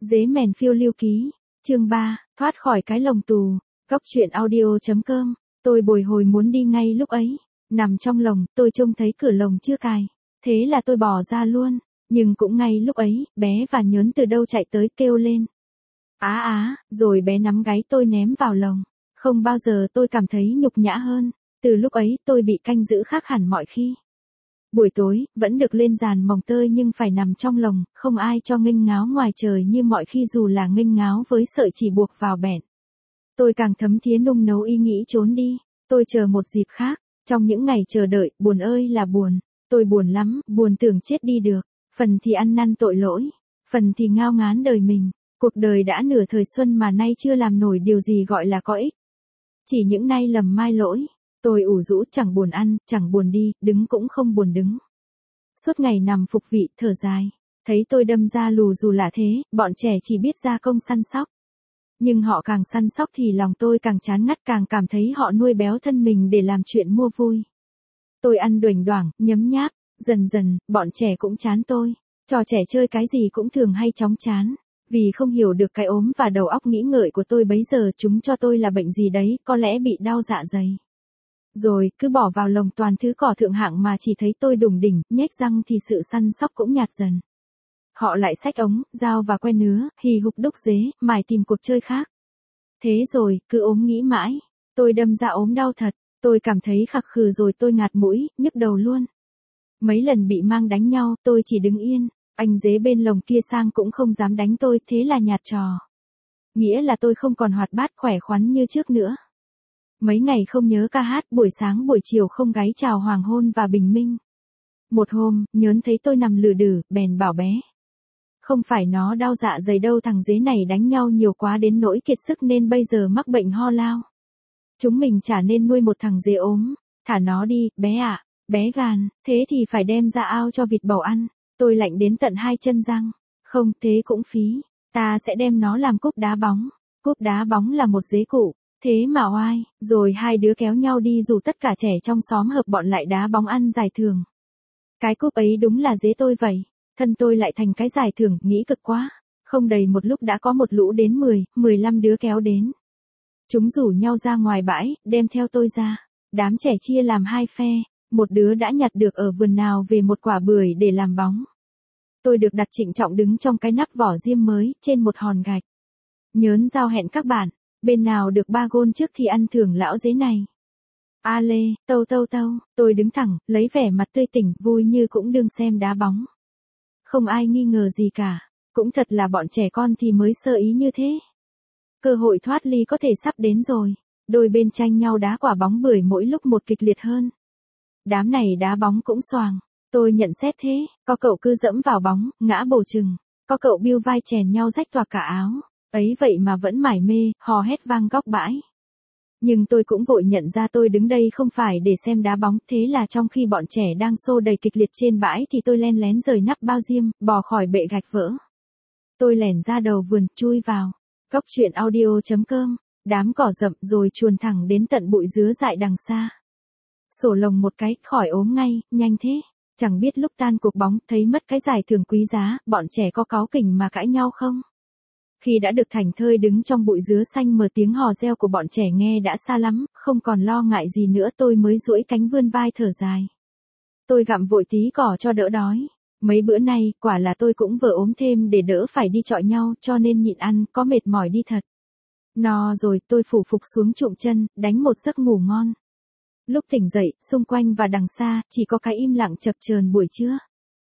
Dế mèn phiêu lưu ký, chương 3, thoát khỏi cái lồng tù, góc truyện audio.com, tôi bồi hồi muốn đi ngay lúc ấy, nằm trong lồng, tôi trông thấy cửa lồng chưa cài, thế là tôi bỏ ra luôn, nhưng cũng ngay lúc ấy, bé và nhớn từ đâu chạy tới kêu lên. Rồi bé nắm gáy tôi ném vào lồng, không bao giờ tôi cảm thấy nhục nhã hơn, từ lúc ấy tôi bị canh giữ khác hẳn mọi khi. Buổi tối, vẫn được lên giàn mồng tơi nhưng phải nằm trong lồng, không ai cho nghênh ngáo ngoài trời như mọi khi dù là nghênh ngáo với sợi chỉ buộc vào bẹn. Tôi càng thấm thía nung nấu ý nghĩ trốn đi, tôi chờ một dịp khác, trong những ngày chờ đợi, buồn ơi là buồn, tôi buồn lắm, buồn tưởng chết đi được, phần thì ăn năn tội lỗi, phần thì ngao ngán đời mình, cuộc đời đã nửa thời xuân mà nay chưa làm nổi điều gì gọi là có ích. Chỉ những nay lầm mai lỗi. Tôi ủ rũ chẳng buồn ăn, chẳng buồn đi, đứng cũng không buồn đứng. Suốt ngày nằm phục vị, thở dài. Thấy tôi đâm ra lù dù lạ thế, bọn trẻ chỉ biết ra công săn sóc. Nhưng họ càng săn sóc thì lòng tôi càng chán ngắt, càng cảm thấy họ nuôi béo thân mình để làm chuyện mua vui. Tôi ăn đuểnh đoảng, nhấm nháp, dần dần, bọn trẻ cũng chán tôi. Trò trẻ chơi cái gì cũng thường hay chóng chán. Vì không hiểu được cái ốm và đầu óc nghĩ ngợi của tôi bấy giờ, chúng cho tôi là bệnh gì đấy, có lẽ bị đau dạ dày. Rồi, cứ bỏ vào lồng toàn thứ cỏ thượng hạng mà chỉ thấy tôi đủng đỉnh, nhếch răng thì sự săn sóc cũng nhạt dần. Họ lại xách ống, dao và que nứa, hì hục đúc dế, mải tìm cuộc chơi khác. Thế rồi, cứ ốm nghĩ mãi, tôi đâm ra ốm đau thật, tôi cảm thấy khạc khừ rồi tôi ngạt mũi, nhức đầu luôn. Mấy lần bị mang đánh nhau, tôi chỉ đứng yên, anh dế bên lồng kia sang cũng không dám đánh tôi, thế là nhạt trò. Nghĩa là tôi không còn hoạt bát khỏe khoắn như trước nữa. Mấy ngày không nhớ ca hát, buổi sáng buổi chiều không gáy chào hoàng hôn và bình minh. Một hôm, nhớn thấy tôi nằm lừ đừ, bèn bảo bé. Không phải nó đau dạ dày đâu, thằng dế này đánh nhau nhiều quá đến nỗi kiệt sức nên bây giờ mắc bệnh ho lao. Chúng mình chả nên nuôi một thằng dế ốm, thả nó đi, bé ạ, bé gàn, thế thì phải đem ra ao cho vịt bầu ăn. Tôi lạnh đến tận hai chân răng, không thế cũng phí, ta sẽ đem nó làm cúp đá bóng. Cúp đá bóng là một dế cụ. Thế mà oai, rồi hai đứa kéo nhau đi rủ tất cả trẻ trong xóm hợp bọn lại đá bóng ăn giải thưởng. Cái cúp ấy đúng là dế tôi vậy, thân tôi lại thành cái giải thưởng, nghĩ cực quá. Không đầy một lúc đã có một lũ đến 10, 15 đứa kéo đến. Chúng rủ nhau ra ngoài bãi, đem theo tôi ra. Đám trẻ chia làm hai phe, một đứa đã nhặt được ở vườn nào về một quả bưởi để làm bóng. Tôi được đặt trịnh trọng đứng trong cái nắp vỏ diêm mới, trên một hòn gạch. Nhớn giao hẹn các bạn. Bên nào được 3 gôn trước thì ăn thưởng lão dế này. A lê, tâu, tôi đứng thẳng, lấy vẻ mặt tươi tỉnh, vui như cũng đương xem đá bóng. Không ai nghi ngờ gì cả, cũng thật là bọn trẻ con thì mới sơ ý như thế. Cơ hội thoát ly có thể sắp đến rồi, đôi bên tranh nhau đá quả bóng bưởi mỗi lúc một kịch liệt hơn. Đám này đá bóng cũng xoàng, tôi nhận xét thế, có cậu cứ dẫm vào bóng, ngã bổ chừng, có cậu biêu vai chèn nhau rách toạc cả áo. Ấy vậy mà vẫn mải mê, hò hét vang góc bãi. Nhưng tôi cũng vội nhận ra tôi đứng đây không phải để xem đá bóng, thế là trong khi bọn trẻ đang xô đầy kịch liệt trên bãi thì tôi len lén rời nắp bao diêm, bò khỏi bệ gạch vỡ. Tôi lẻn ra đầu vườn, chui vào. Góc truyện audio.com, đám cỏ rậm rồi chuồn thẳng đến tận bụi dứa dại đằng xa. Sổ lồng một cái, khỏi ốm ngay, nhanh thế. Chẳng biết lúc tan cuộc bóng, thấy mất cái giải thưởng quý giá, bọn trẻ có cáu kỉnh mà cãi nhau không? Khi đã được thảnh thơi đứng trong bụi dứa xanh mờ tiếng hò reo của bọn trẻ nghe đã xa lắm, không còn lo ngại gì nữa tôi mới duỗi cánh vươn vai thở dài. Tôi gặm vội tí cỏ cho đỡ đói. Mấy bữa nay, quả là tôi cũng vừa ốm thêm để đỡ phải đi chọi nhau cho nên nhịn ăn, có mệt mỏi đi thật. No rồi, tôi phủ phục xuống chụm chân, đánh một giấc ngủ ngon. Lúc tỉnh dậy, xung quanh và đằng xa, chỉ có cái im lặng chập chờn buổi trưa.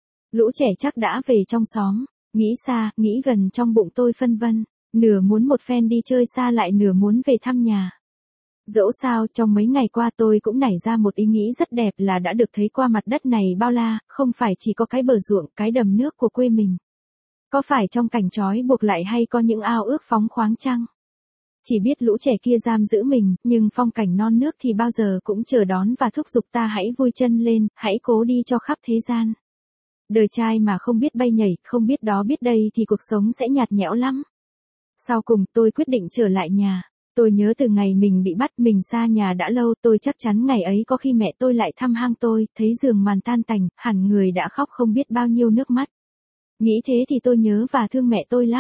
Lũ trẻ chắc đã về trong xóm. Nghĩ xa, nghĩ gần trong bụng tôi phân vân, nửa muốn một phen đi chơi xa lại nửa muốn về thăm nhà. Dẫu sao, trong mấy ngày qua tôi cũng nảy ra một ý nghĩ rất đẹp là đã được thấy qua mặt đất này bao la, không phải chỉ có cái bờ ruộng, cái đầm nước của quê mình. Có phải trong cảnh trói buộc lại hay có những ao ước phóng khoáng chăng? Chỉ biết lũ trẻ kia giam giữ mình, nhưng phong cảnh non nước thì bao giờ cũng chờ đón và thúc giục ta hãy vui chân lên, hãy cố đi cho khắp thế gian. Đời trai mà không biết bay nhảy, không biết đó biết đây thì cuộc sống sẽ nhạt nhẽo lắm. Sau cùng tôi quyết định trở lại nhà. Tôi nhớ từ ngày mình bị bắt, mình xa nhà đã lâu, tôi chắc chắn ngày ấy có khi mẹ tôi lại thăm hang tôi, thấy giường màn tan tành, hẳn người đã khóc không biết bao nhiêu nước mắt. Nghĩ thế thì tôi nhớ và thương mẹ tôi lắm.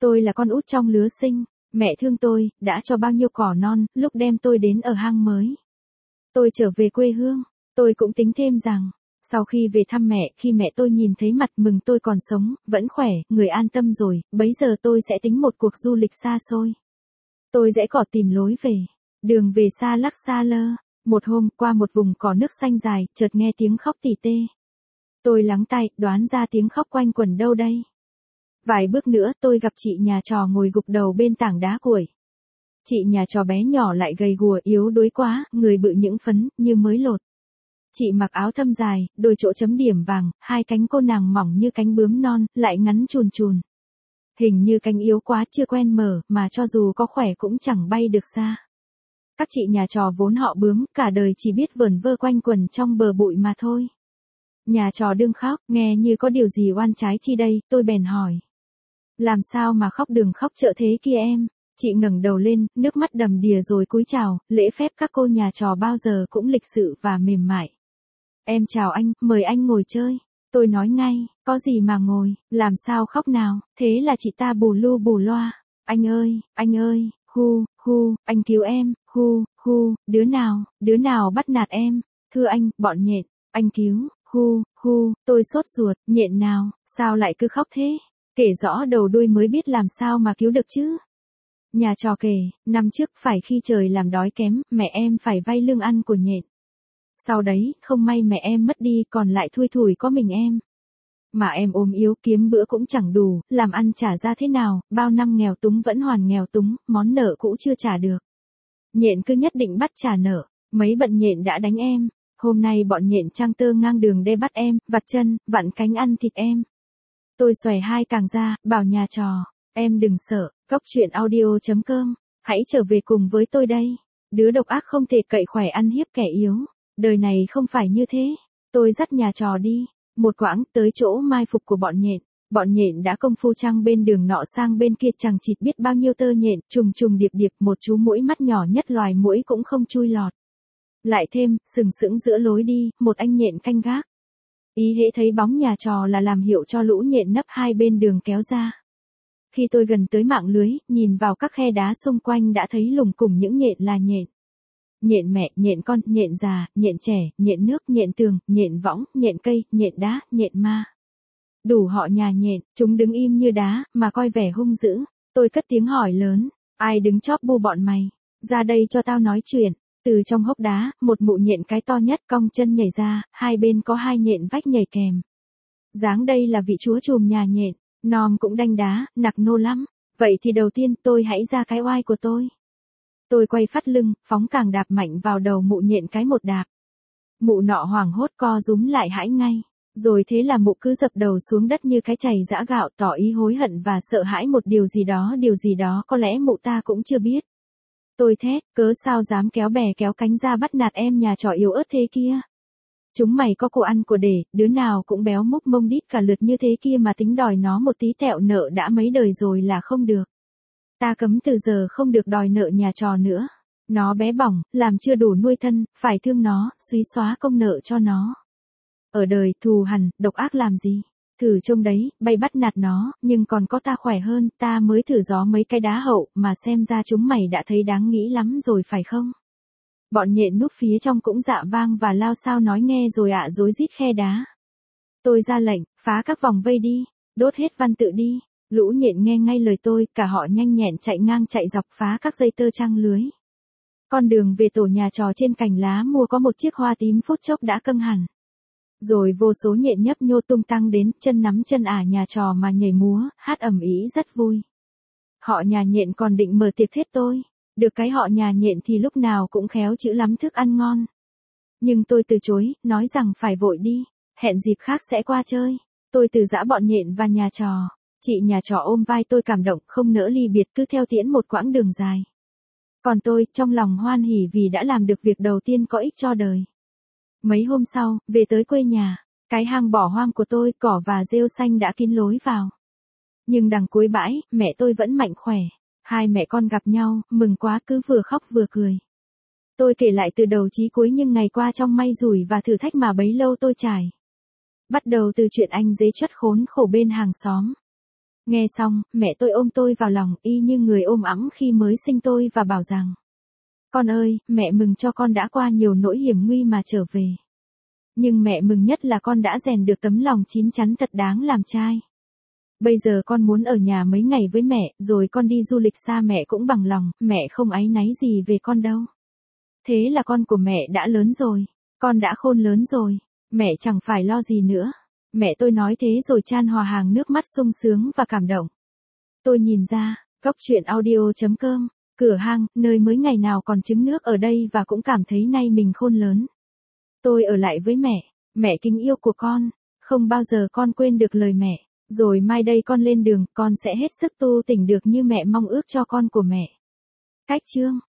Tôi là con út trong lứa sinh, mẹ thương tôi, đã cho bao nhiêu cỏ non, lúc đem tôi đến ở hang mới. Tôi trở về quê hương, tôi cũng tính thêm rằng, sau khi về thăm mẹ, khi mẹ tôi nhìn thấy mặt mừng tôi còn sống, vẫn khỏe, người an tâm rồi, bấy giờ tôi sẽ tính một cuộc du lịch xa xôi. Tôi rẽ cỏ tìm lối về, đường về xa lắc xa lơ, một hôm qua một vùng cỏ nước xanh dài, chợt nghe tiếng khóc tỉ tê. Tôi lắng tai, đoán ra tiếng khóc quanh quẩn đâu đây. Vài bước nữa tôi gặp chị nhà trò ngồi gục đầu bên tảng đá cuội. Chị nhà trò bé nhỏ lại gầy guộc yếu đuối quá, người bự những phấn, như mới lột. Chị mặc áo thâm dài, đôi chỗ chấm điểm vàng, hai cánh cô nàng mỏng như cánh bướm non, lại ngắn chùn chùn. Hình như cánh yếu quá chưa quen mở, mà cho dù có khỏe cũng chẳng bay được xa. Các chị nhà trò vốn họ bướm, cả đời chỉ biết vẩn vơ quanh quẩn trong bờ bụi mà thôi. Nhà trò đương khóc, nghe như có điều gì oan trái chi đây, tôi bèn hỏi. Làm sao mà khóc đừng khóc chợ thế kia em? Chị ngẩng đầu lên, nước mắt đầm đìa rồi cúi chào, lễ phép các cô nhà trò bao giờ cũng lịch sự và mềm mại. Em chào anh, mời anh ngồi chơi. Tôi nói ngay, có gì mà ngồi, làm sao khóc nào, thế là chị ta bù lu bù loa. Anh ơi, hu, anh cứu em, hu, đứa nào bắt nạt em, thưa anh, bọn nhện, anh cứu, hu, tôi sốt ruột, nhện nào, sao lại cứ khóc thế? Kể rõ đầu đuôi mới biết làm sao mà cứu được chứ. Nhà trò kể, năm trước phải khi trời làm đói kém, mẹ em phải vay lương ăn của nhện. Sau đấy, không may mẹ em mất đi còn lại thui thủi có mình em. Mà em ốm yếu kiếm bữa cũng chẳng đủ, làm ăn trả ra thế nào, bao năm nghèo túng vẫn hoàn nghèo túng, món nợ cũ chưa trả được. Nhện cứ nhất định bắt trả nợ, mấy bận nhện đã đánh em, hôm nay bọn nhện trang tơ ngang đường đê bắt em, vặt chân, vặn cánh ăn thịt em. Tôi xòe hai càng ra, bảo nhà trò, em đừng sợ, Cốc truyện audio.com, hãy trở về cùng với tôi đây. Đứa độc ác không thể cậy khỏe ăn hiếp kẻ yếu, đời này không phải như thế. Tôi dắt nhà trò đi, một quãng tới chỗ mai phục của bọn nhện. Bọn nhện đã công phu trăng bên đường nọ sang bên kia chẳng chịt biết bao nhiêu tơ nhện, trùng trùng điệp điệp, một chú muỗi mắt nhỏ nhất loài muỗi cũng không chui lọt. Lại thêm, sừng sững giữa lối đi, một anh nhện canh gác. Ý hễ thấy bóng nhà trò là làm hiệu cho lũ nhện nấp hai bên đường kéo ra. Khi tôi gần tới mạng lưới, nhìn vào các khe đá xung quanh đã thấy lùng củng những nhện là nhện. Nhện mẹ, nhện con, nhện già, nhện trẻ, nhện nước, nhện tường, nhện võng, nhện cây, nhện đá, nhện ma. Đủ họ nhà nhện, chúng đứng im như đá, mà coi vẻ hung dữ. Tôi cất tiếng hỏi lớn, ai đứng chóp bu bọn mày? Ra đây cho tao nói chuyện. Từ trong hốc đá, một mụ nhện cái to nhất cong chân nhảy ra, hai bên có hai nhện vách nhảy kèm. Dáng đây là vị chúa trùm nhà nhện, nom cũng đanh đá, nặc nô lắm. Vậy thì đầu tiên tôi hãy ra cái oai của tôi. Tôi quay phát lưng, phóng càng đạp mạnh vào đầu mụ nhện cái một đạp. Mụ nọ hoảng hốt co rúm lại hãi ngay. Rồi thế là mụ cứ dập đầu xuống đất như cái chày giã gạo tỏ ý hối hận và sợ hãi một điều gì đó có lẽ mụ ta cũng chưa biết. Tôi thét, cớ sao dám kéo bè kéo cánh ra bắt nạt em nhà trò yếu ớt thế kia. Chúng mày có của ăn của để, đứa nào cũng béo múc mông đít cả lượt như thế kia mà tính đòi nó một tí tẹo nợ đã mấy đời rồi là không được. Ta cấm từ giờ không được đòi nợ nhà trò nữa. Nó bé bỏng, làm chưa đủ nuôi thân, phải thương nó, suý xóa công nợ cho nó. Ở đời, thù hằn, độc ác làm gì? Thử trông đấy, bay bắt nạt nó, nhưng còn có ta khỏe hơn, ta mới thử gió mấy cái đá hậu, mà xem ra chúng mày đã thấy đáng nghĩ lắm rồi phải không? Bọn nhện núp phía trong cũng dạ vang và lao sao nói nghe rồi ạ rối rít khe đá. Tôi ra lệnh, phá các vòng vây đi, đốt hết văn tự đi. Lũ nhện nghe ngay lời tôi, cả họ nhanh nhẹn chạy ngang chạy dọc phá các dây tơ trăng lưới. Con đường về tổ nhà trò trên cành lá mua có một chiếc hoa tím phút chốc đã căng hẳn. Rồi vô số nhện nhấp nhô tung tăng đến, chân nắm chân nhà trò mà nhảy múa, hát ầm ĩ rất vui. Họ nhà nhện còn định mở tiệc thết tôi. Được cái họ nhà nhện thì lúc nào cũng khéo chữ lắm thức ăn ngon. Nhưng tôi từ chối, nói rằng phải vội đi, hẹn dịp khác sẽ qua chơi. Tôi từ giã bọn nhện và nhà trò. Chị nhà trò ôm vai tôi cảm động, không nỡ ly biệt cứ theo tiễn một quãng đường dài. Còn tôi, trong lòng hoan hỉ vì đã làm được việc đầu tiên có ích cho đời. Mấy hôm sau, về tới quê nhà, cái hang bỏ hoang của tôi, cỏ và rêu xanh đã kín lối vào. Nhưng đằng cuối bãi, mẹ tôi vẫn mạnh khỏe. Hai mẹ con gặp nhau, mừng quá cứ vừa khóc vừa cười. Tôi kể lại từ đầu chí cuối nhưng ngày qua trong may rủi và thử thách mà bấy lâu tôi trải. Bắt đầu từ chuyện anh dế chất khốn khổ bên hàng xóm. Nghe xong, mẹ tôi ôm tôi vào lòng y như người ôm ẵm khi mới sinh tôi và bảo rằng: con ơi, mẹ mừng cho con đã qua nhiều nỗi hiểm nguy mà trở về. Nhưng mẹ mừng nhất là con đã rèn được tấm lòng chín chắn thật đáng làm trai. Bây giờ con muốn ở nhà mấy ngày với mẹ, rồi con đi du lịch xa mẹ cũng bằng lòng, mẹ không áy náy gì về con đâu. Thế là con của mẹ đã lớn rồi, con đã khôn lớn rồi, mẹ chẳng phải lo gì nữa. Mẹ tôi nói thế rồi chan hòa hàng nước mắt sung sướng và cảm động. Tôi nhìn ra, góc chuyện audio.com, cửa hang, nơi mới ngày nào còn trứng nước ở đây và cũng cảm thấy nay mình khôn lớn. Tôi ở lại với mẹ kính yêu của con, không bao giờ con quên được lời mẹ. Rồi mai đây con lên đường, con sẽ hết sức tu tỉnh được như mẹ mong ước cho con của mẹ. Cách chương